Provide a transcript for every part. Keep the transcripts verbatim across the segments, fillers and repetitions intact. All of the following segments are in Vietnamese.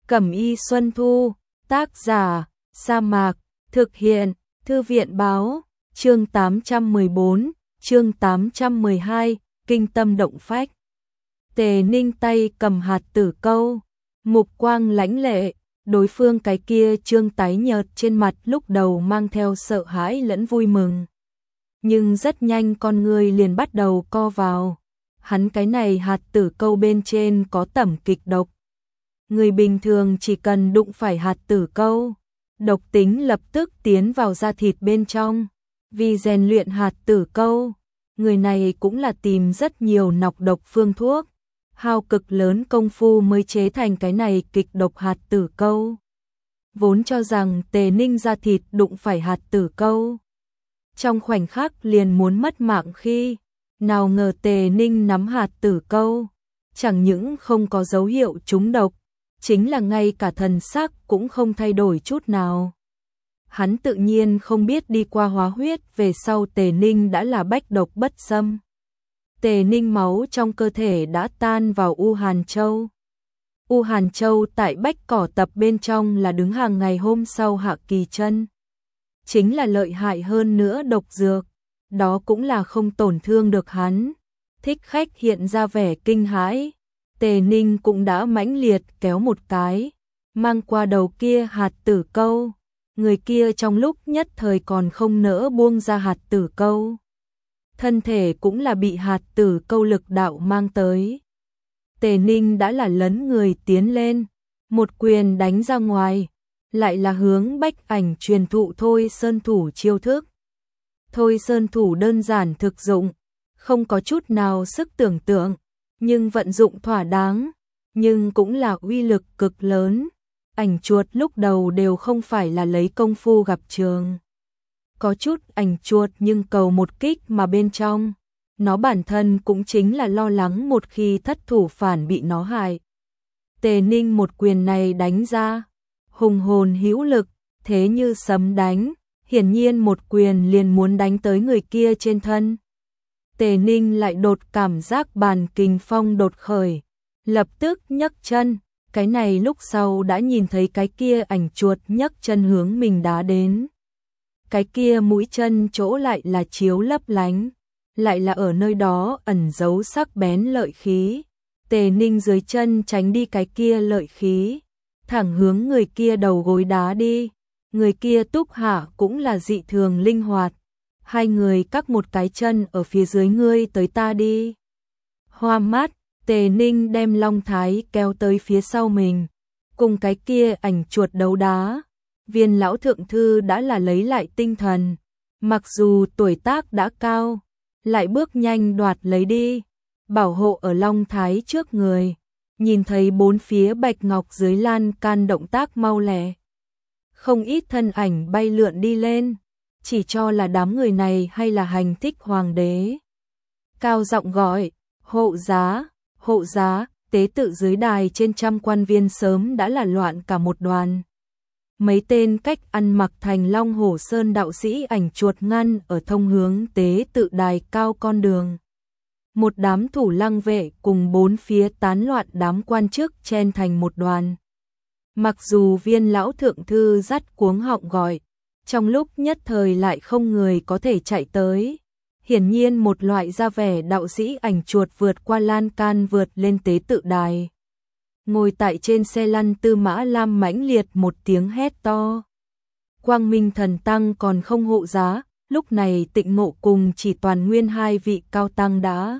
Cẩm y Xuân Thu, tác giả, Sa Mạc, thực hiện, Thư viện báo, chương tám trăm mười bốn, chương tám trăm mười hai, kinh tâm động phách. Tề Ninh tay cầm hạt tử câu, mục quang lãnh lệ, đối phương cái kia trương tái nhợt trên mặt lúc đầu mang theo sợ hãi lẫn vui mừng. Nhưng rất nhanh con người liền bắt đầu co vào. Hắn cái này hạt tử câu bên trên có tẩm kịch độc. Người bình thường chỉ cần đụng phải hạt tử câu, độc tính lập tức tiến vào da thịt bên trong. Vì rèn luyện hạt tử câu, người này cũng là tìm rất nhiều nọc độc phương thuốc, hao cực lớn công phu mới chế thành cái này kịch độc hạt tử câu. Vốn cho rằng Tề Ninh da thịt đụng phải hạt tử câu, trong khoảnh khắc liền muốn mất mạng khi, nào ngờ Tề Ninh nắm hạt tử câu, chẳng những không có dấu hiệu trúng độc, chính là ngay cả thần sắc cũng không thay đổi chút nào. Hắn tự nhiên không biết đi qua hóa huyết về sau Tề Ninh đã là bách độc bất xâm. Tề Ninh máu trong cơ thể đã tan vào U Hàn Châu. U Hàn Châu tại bách cỏ tập bên trong là đứng hàng ngày hôm sau Hạ Kỳ Chân. Chính là lợi hại hơn nữa độc dược, đó cũng là không tổn thương được hắn. Thích khách hiện ra vẻ kinh hãi, Tề Ninh cũng đã mãnh liệt kéo một cái, mang qua đầu kia hạt tử câu. Người kia trong lúc nhất thời còn không nỡ buông ra hạt tử câu. Thân thể cũng là bị hạt tử câu lực đạo mang tới. Tề Ninh đã là lấn người tiến lên, một quyền đánh ra ngoài, lại là hướng Bách Ảnh truyền thụ Thôi Sơn Thủ chiêu thức. Thôi Sơn Thủ đơn giản thực dụng, không có chút nào sức tưởng tượng, nhưng vận dụng thỏa đáng, nhưng cũng là uy lực cực lớn. Ảnh chuột lúc đầu đều không phải là lấy công phu gặp trường. Có chút ảnh chuột nhưng cầu một kích mà bên trong, nó bản thân cũng chính là lo lắng một khi thất thủ phản bị nó hại. Tề Ninh một quyền này đánh ra, hùng hồn hữu lực, thế như sấm đánh, hiển nhiên một quyền liền muốn đánh tới người kia trên thân. Tề Ninh lại đột cảm giác bàn kình phong đột khởi, lập tức nhấc chân. Cái này lúc sau đã nhìn thấy cái kia ảnh chuột nhấc chân hướng mình đá đến. Cái kia mũi chân chỗ lại là chiếu lấp lánh, lại là ở nơi đó ẩn giấu sắc bén lợi khí. Tề Ninh dưới chân tránh đi cái kia lợi khí, thẳng hướng người kia đầu gối đá đi. Người kia túc hạ cũng là dị thường linh hoạt. Hai người cắt một cái chân ở phía dưới ngươi tới ta đi. Hoa mắt, Tề Ninh đem Long Thái kéo tới phía sau mình, cùng cái kia ảnh chuột đấu đá. Viên lão thượng thư đã là lấy lại tinh thần, mặc dù tuổi tác đã cao, lại bước nhanh đoạt lấy đi, bảo hộ ở Long Thái trước người. Nhìn thấy bốn phía bạch ngọc dưới lan can động tác mau lẹ, không ít thân ảnh bay lượn đi lên, chỉ cho là đám người này hay là hành thích hoàng đế. Cao giọng gọi, hộ giá, hộ giá, tế tự dưới đài trên trăm quan viên sớm đã là loạn cả một đoàn. Mấy tên cách ăn mặc thành Long Hổ Sơn đạo sĩ ảnh chuột ngăn ở thông hướng tế tự đài cao con đường. Một đám thủ lăng vệ cùng bốn phía tán loạn đám quan chức chen thành một đoàn. Mặc dù viên lão thượng thư dắt cuống họng gọi, trong lúc nhất thời lại không người có thể chạy tới. Hiển nhiên một loại ra vẻ đạo sĩ ảnh chuột vượt qua lan can vượt lên tế tự đài. Ngồi tại trên xe lăn Tư Mã Lam mãnh liệt một tiếng hét to. Quang Minh Thần Tăng còn không hộ giá, lúc này Tịnh Ngộ cùng Chỉ Toàn Nguyên hai vị cao tăng đã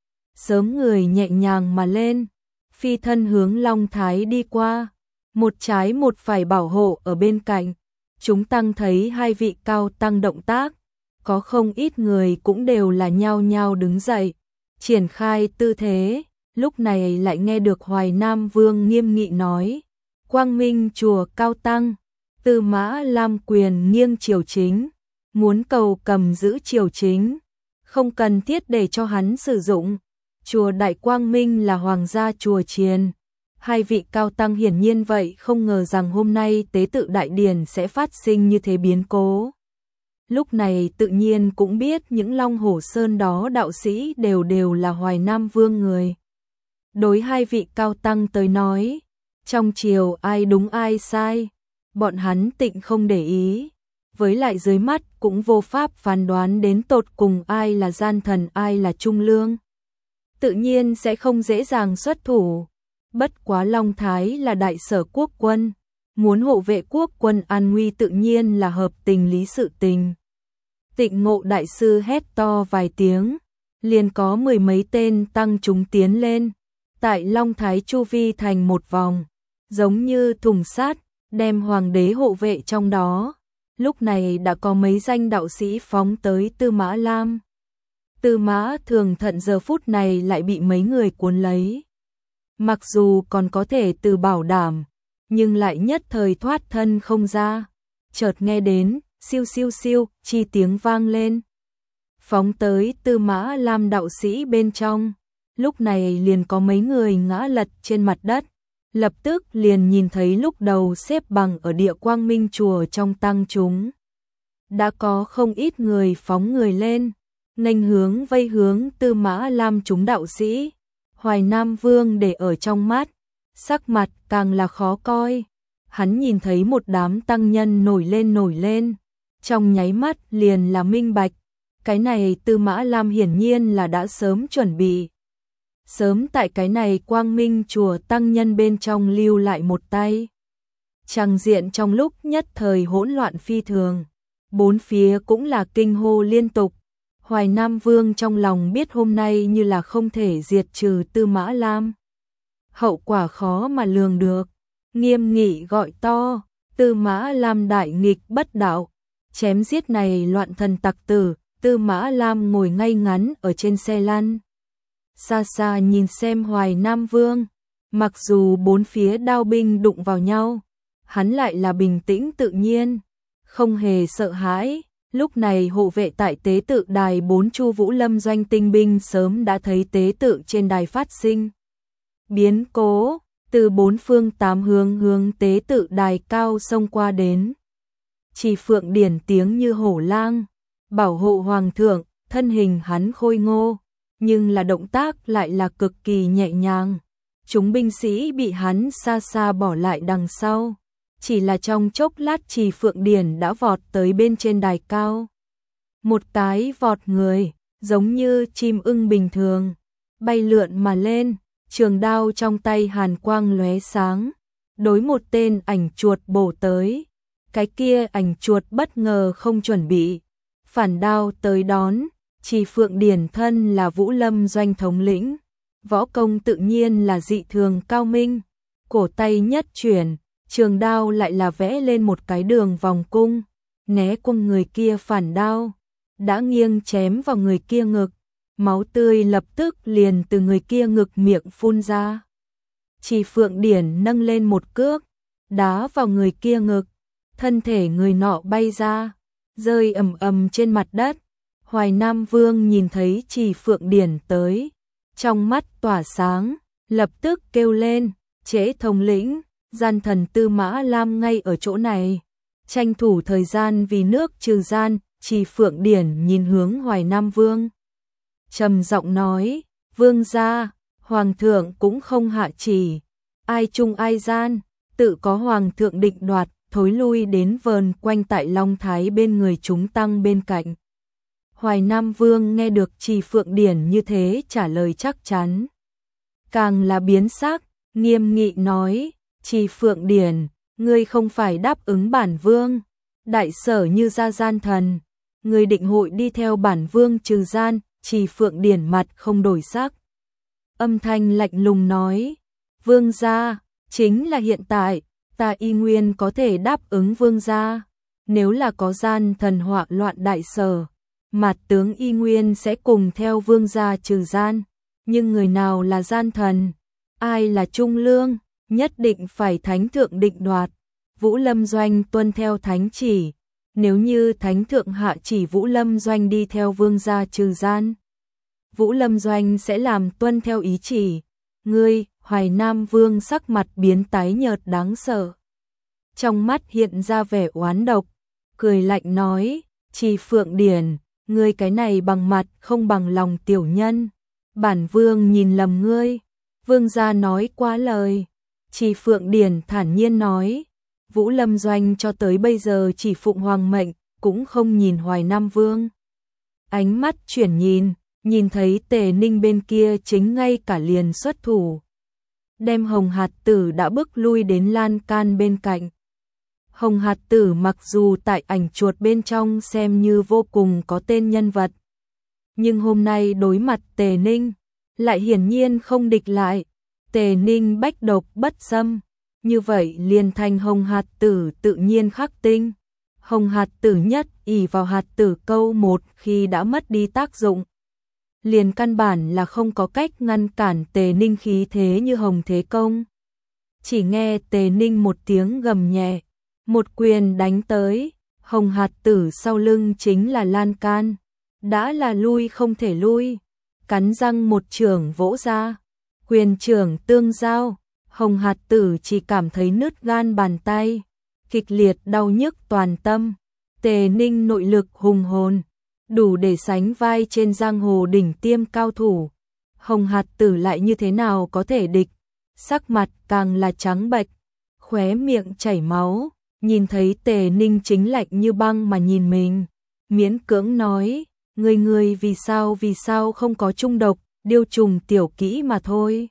sớm người nhẹ nhàng mà lên, phi thân hướng Long Thái đi qua, một trái một phải bảo hộ ở bên cạnh. Chúng tăng thấy hai vị cao tăng động tác, có không ít người cũng đều là nhao nhao đứng dậy, triển khai tư thế. Lúc này lại nghe được Hoài Nam Vương nghiêm nghị nói, Quang Minh chùa cao tăng, Tư Mã Lam quyền nghiêng triều chính, muốn cầu cầm giữ triều chính, không cần thiết để cho hắn sử dụng. Chùa Đại Quang Minh là hoàng gia chùa chiền. Hai vị cao tăng hiển nhiên vậy không ngờ rằng hôm nay tế tự đại điển sẽ phát sinh như thế biến cố. Lúc này tự nhiên cũng biết những Long Hổ Sơn đó đạo sĩ đều đều là Hoài Nam Vương người. Đối hai vị cao tăng tới nói, Trong triều ai đúng ai sai, bọn hắn tịnh không để ý. Với lại dưới mắt cũng vô pháp phán đoán đến tột cùng ai là gian thần ai là trung lương. Tự nhiên sẽ không dễ dàng xuất thủ. Bất quá Long Thái là đại sở quốc quân, muốn hộ vệ quốc quân an nguy tự nhiên là hợp tình lý sự tình. Tịnh Ngộ đại sư hét to vài tiếng, liền có mười mấy tên tăng chúng tiến lên, tại Long Thái chu vi thành một vòng, giống như thùng sát, đem hoàng đế hộ vệ trong đó. Lúc này đã có mấy danh đạo sĩ phóng tới Tư Mã Lam. Tư Mã Thường Thận giờ phút này lại bị mấy người cuốn lấy. Mặc dù còn có thể từ bảo đảm, nhưng lại nhất thời thoát thân không ra. Chợt nghe đến, siêu siêu siêu, chi tiếng vang lên. Phóng tới Tư Mã Lam đạo sĩ bên trong. Lúc này liền có mấy người ngã lật trên mặt đất. Lập tức liền nhìn thấy lúc đầu xếp bằng ở địa Quang Minh chùa trong tăng chúng. Đã có không ít người phóng người lên, nghênh hướng vây hướng Tư Mã Lam chúng đạo sĩ. Hoài Nam Vương để ở trong mắt, sắc mặt càng là khó coi. Hắn nhìn thấy một đám tăng nhân nổi lên nổi lên, trong nháy mắt liền là minh bạch. Cái này Tư Mã Lam hiển nhiên là đã sớm chuẩn bị. Sớm tại cái này Quang Minh chùa tăng nhân bên trong lưu lại một tay. Tràng diện trong lúc nhất thời hỗn loạn phi thường, bốn phía cũng là kinh hô liên tục. Hoài Nam Vương trong lòng biết hôm nay như là không thể diệt trừ Tư Mã Lam. Hậu quả khó mà lường được, nghiêm nghị gọi to, Tư Mã Lam đại nghịch bất đạo, chém giết này loạn thần tặc tử. Tư Mã Lam ngồi ngay ngắn ở trên xe lăn, xa xa nhìn xem Hoài Nam Vương, mặc dù bốn phía đao binh đụng vào nhau, hắn lại là bình tĩnh tự nhiên, không hề sợ hãi. Lúc này hộ vệ tại tế tự đài bốn Chu Vũ Lâm doanh tinh binh sớm đã thấy tế tự trên đài phát sinh biến cố, từ bốn phương tám hướng hướng tế tự đài cao xông qua đến. Chỉ Phượng Điển tiếng như hổ lang, bảo hộ hoàng thượng, thân hình hắn khôi ngô, nhưng là động tác lại là cực kỳ nhẹ nhàng. Chúng binh sĩ bị hắn xa xa bỏ lại đằng sau. Chỉ là trong chốc lát Chỉ Phượng Điển đã vọt tới bên trên đài cao. Một cái vọt người, giống như chim ưng bình thường, bay lượn mà lên, trường đao trong tay hàn quang lóe sáng, đối một tên ảnh chuột bổ tới. Cái kia ảnh chuột bất ngờ không chuẩn bị, phản đao tới đón. Chỉ Phượng Điển thân là Vũ Lâm doanh thống lĩnh, võ công tự nhiên là dị thường cao minh, cổ tay nhất chuyển, trường đao lại là vẽ lên một cái đường vòng cung, né cung người kia phản đao, đã nghiêng chém vào người kia ngực, máu tươi lập tức liền từ người kia ngực miệng phun ra. Chỉ Phượng Điển nâng lên một cước, đá vào người kia ngực, thân thể người nọ bay ra, rơi ầm ầm trên mặt đất. Hoài Nam Vương nhìn thấy Chỉ Phượng Điển tới, trong mắt tỏa sáng, lập tức kêu lên, Trễ thống lĩnh, gian thần Tư Mã Lam ngay ở chỗ này, tranh thủ thời gian vì nước trừ gian. Chỉ Phượng Điển nhìn hướng Hoài Nam Vương, trầm giọng nói, vương gia, hoàng thượng cũng không hạ chỉ, ai trung ai gian, tự có hoàng thượng định đoạt. Thối lui đến vờn quanh tại Long Thái bên người chúng tăng bên cạnh. Hoài Nam Vương nghe được Chỉ Phượng Điển như thế trả lời chắc chắn, càng là biến sắc, nghiêm nghị nói, Chỉ Phượng Điển, ngươi không phải đáp ứng bản vương, đại sở như ra gian thần, ngươi định hội đi theo bản vương trừ gian. Chỉ Phượng Điển mặt không đổi sắc, âm thanh lạnh lùng nói, vương gia, chính là hiện tại, ta y nguyên có thể đáp ứng vương gia, nếu là có gian thần họa loạn đại sở, Mạt tướng y nguyên sẽ cùng theo vương gia trừ gian, nhưng người nào là gian thần, ai là trung lương, nhất định phải thánh thượng định đoạt. Vũ Lâm doanh tuân theo thánh chỉ, nếu như thánh thượng hạ chỉ Vũ Lâm doanh đi theo vương gia trừ gian, Vũ Lâm doanh sẽ làm tuân theo ý chỉ. Ngươi, Hoài Nam Vương sắc mặt biến tái nhợt đáng sợ, trong mắt hiện ra vẻ oán độc, cười lạnh nói, Chỉ Phượng Điển, ngươi cái này bằng mặt không bằng lòng tiểu nhân, bản vương nhìn lầm ngươi, vương gia nói quá lời. Trì Phượng Điển thản nhiên nói, Vũ Lâm Doanh cho tới bây giờ chỉ phụng hoàng mệnh, cũng không nhìn Hoài Nam Vương. Ánh mắt chuyển nhìn, nhìn thấy Tề Ninh bên kia chính ngay cả liền xuất thủ. Đem Hồng Hạt Tử đã bước lui đến lan can bên cạnh. Hồng Hạt Tử mặc dù tại ảnh chuột bên trong xem như vô cùng có tên nhân vật, nhưng hôm nay đối mặt Tề Ninh, lại hiển nhiên không địch lại. Tề Ninh bách độc bất xâm, như vậy liền thành Hồng Hạt Tử tự nhiên khắc tinh. Hồng Hạt Tử nhất ỷ vào hạt tử câu một khi đã mất đi tác dụng, liền căn bản là không có cách ngăn cản Tề Ninh khí thế như Hồng Thế Công. Chỉ nghe Tề Ninh một tiếng gầm nhẹ, một quyền đánh tới, Hồng Hạt Tử sau lưng chính là lan can, đã là lui không thể lui, cắn răng một chưởng vỗ ra, quyền chưởng tương giao, Hồng Hạt Tử chỉ cảm thấy nứt gan bàn tay, kịch liệt đau nhức toàn tâm. Tề Ninh nội lực hùng hồn, đủ để sánh vai trên giang hồ đỉnh tiêm cao thủ. Hồng Hạt Tử lại như thế nào có thể địch, sắc mặt càng là trắng bệch, khóe miệng chảy máu, nhìn thấy Tề Ninh chính lạnh như băng mà nhìn mình, miễn cưỡng nói, người người vì sao vì sao không có trung độc, điêu trùng tiểu kỹ mà thôi.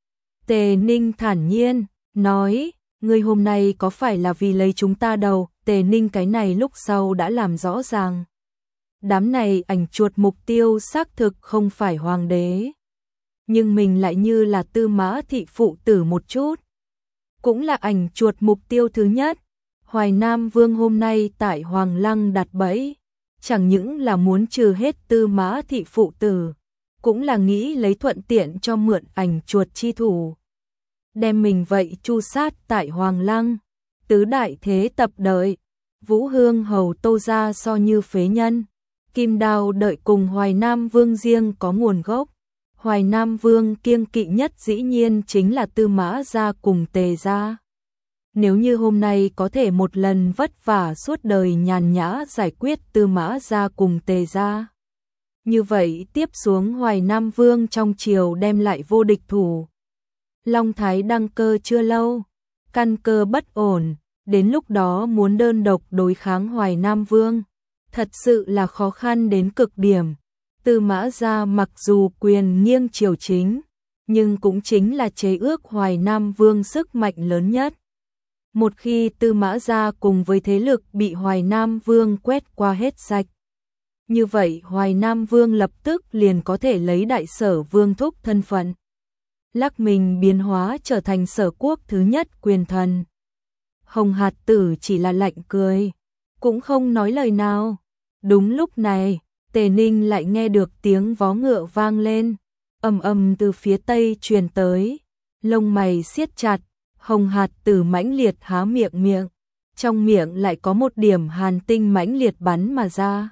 Tề Ninh thản nhiên, nói, người hôm nay có phải là vì lấy chúng ta đầu, Tề Ninh cái này lúc sau đã làm rõ ràng. Đám này ảnh chuột mục tiêu xác thực không phải hoàng đế, nhưng mình lại như là Tư Mã Thị phụ tử một chút. Cũng là ảnh chuột mục tiêu thứ nhất, Hoài Nam Vương hôm nay tại Hoàng Lăng đặt bẫy, chẳng những là muốn trừ hết Tư Mã Thị phụ tử, cũng là nghĩ lấy thuận tiện cho mượn ảnh chuột chi thủ. Đem mình vậy chu sát tại Hoàng Lăng, tứ đại thế tập đợi, Vũ Hương hầu Tô gia so như phế nhân, Kim Đao đợi cùng Hoài Nam Vương riêng có nguồn gốc. Hoài Nam Vương kiêng kỵ nhất dĩ nhiên chính là Tư Mã gia cùng Tề gia. Nếu như hôm nay có thể một lần vất vả suốt đời nhàn nhã giải quyết Tư Mã gia cùng Tề gia, như vậy tiếp xuống Hoài Nam Vương trong triều đem lại vô địch thủ. Long Thái đăng cơ chưa lâu, căn cơ bất ổn, đến lúc đó muốn đơn độc đối kháng Hoài Nam Vương, thật sự là khó khăn đến cực điểm. Tư Mã gia mặc dù quyền nghiêng triều chính, nhưng cũng chính là chế ước Hoài Nam Vương sức mạnh lớn nhất. Một khi Tư Mã gia cùng với thế lực bị Hoài Nam Vương quét qua hết sạch, như vậy Hoài Nam Vương lập tức liền có thể lấy đại sở vương thúc thân phận, lắc mình biến hóa trở thành sở quốc thứ nhất quyền thần. Hồng Hạt Tử chỉ là lạnh cười, cũng không nói lời nào. Đúng lúc này, Tề Ninh lại nghe được tiếng vó ngựa vang lên, ầm ầm từ phía tây truyền tới, lông mày siết chặt, Hồng Hạt Tử mãnh liệt há miệng miệng, trong miệng lại có một điểm hàn tinh mãnh liệt bắn mà ra.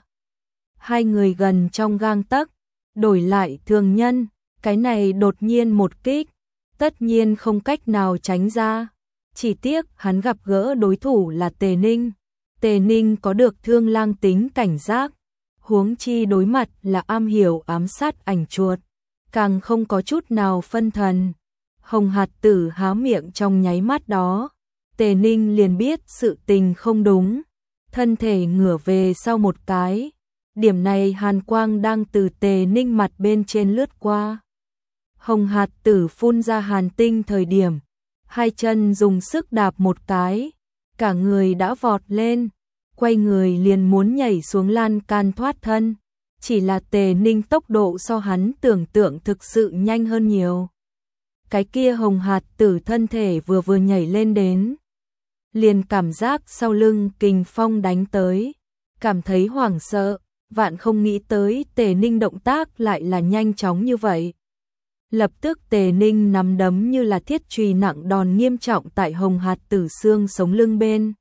Hai người gần trong gang tấc, đổi lại thường nhân, cái này đột nhiên một kích, tất nhiên không cách nào tránh ra. Chỉ tiếc hắn gặp gỡ đối thủ là Tề Ninh. Tề Ninh có được Thương Lang tính cảnh giác, huống chi đối mặt là am hiểu ám sát ảnh chuột, càng không có chút nào phân thần. Hồng Hạt Tử há miệng trong nháy mắt đó, Tề Ninh liền biết sự tình không đúng, thân thể ngửa về sau một cái. Điểm này hàn quang đang từ Tề Ninh mặt bên trên lướt qua. Hồng Hạt Tử phun ra hàn tinh thời điểm, hai chân dùng sức đạp một cái, cả người đã vọt lên, quay người liền muốn nhảy xuống lan can thoát thân. Chỉ là Tề Ninh tốc độ so hắn tưởng tượng thực sự nhanh hơn nhiều. Cái kia Hồng Hạt Tử thân thể vừa vừa nhảy lên đến, liền cảm giác sau lưng kình phong đánh tới, cảm thấy hoảng sợ, vạn không nghĩ tới Tề Ninh động tác lại là nhanh chóng như vậy. Lập tức Tề Ninh nắm đấm như là thiết chùy nặng đòn nghiêm trọng tại Hồng Hạt Tử xương sống lưng bên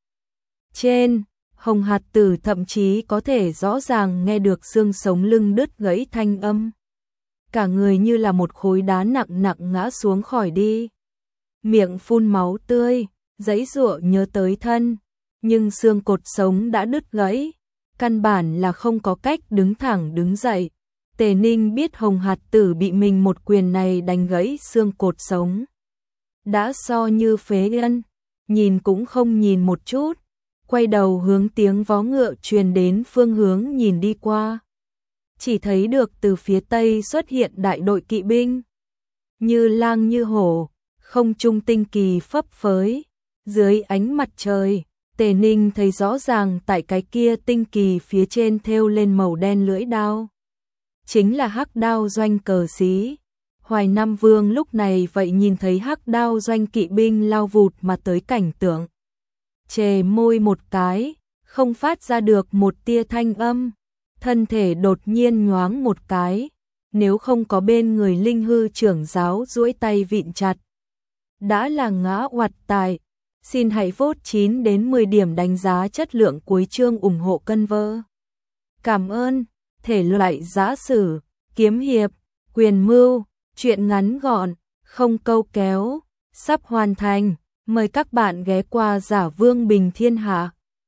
trên. Hồng Hạt Tử thậm chí có thể rõ ràng nghe được xương sống lưng đứt gãy thanh âm. Cả người như là một khối đá nặng nặng ngã xuống khỏi đi. Miệng phun máu tươi, giãy giụa nhớ tới thân, nhưng xương cột sống đã đứt gãy, căn bản là không có cách đứng thẳng đứng dậy. Tề Ninh biết Hồng Hạt Tử bị mình một quyền này đánh gãy xương cột sống, đã so như phế nhân, nhìn cũng không nhìn một chút, quay đầu hướng tiếng vó ngựa truyền đến phương hướng nhìn đi qua. Chỉ thấy được từ phía tây xuất hiện đại đội kỵ binh, như lang như hổ, không trung tinh kỳ phấp phới, dưới ánh mặt trời, Tề Ninh thấy rõ ràng tại cái kia tinh kỳ phía trên thêu lên màu đen lưỡi đao. Chính là hắc đao doanh cờ xí. Hoài Nam Vương lúc này vậy nhìn thấy hắc đao doanh kỵ binh lao vụt mà tới cảnh tượng. Chề môi một cái, không phát ra được một tia thanh âm, thân thể đột nhiên nhoáng một cái, nếu không có bên người Linh Hư trưởng giáo duỗi tay vịn chặt. Đã là ngã oặt tài. Xin hãy vote chín đến mười điểm đánh giá chất lượng cuối chương ủng hộ cân vơ. Cảm ơn. Thể loại giã sử, kiếm hiệp, quyền mưu, truyện ngắn gọn, không câu kéo, sắp hoàn thành. Mời các bạn ghé qua Giả Vương Bình Thiên Hạ.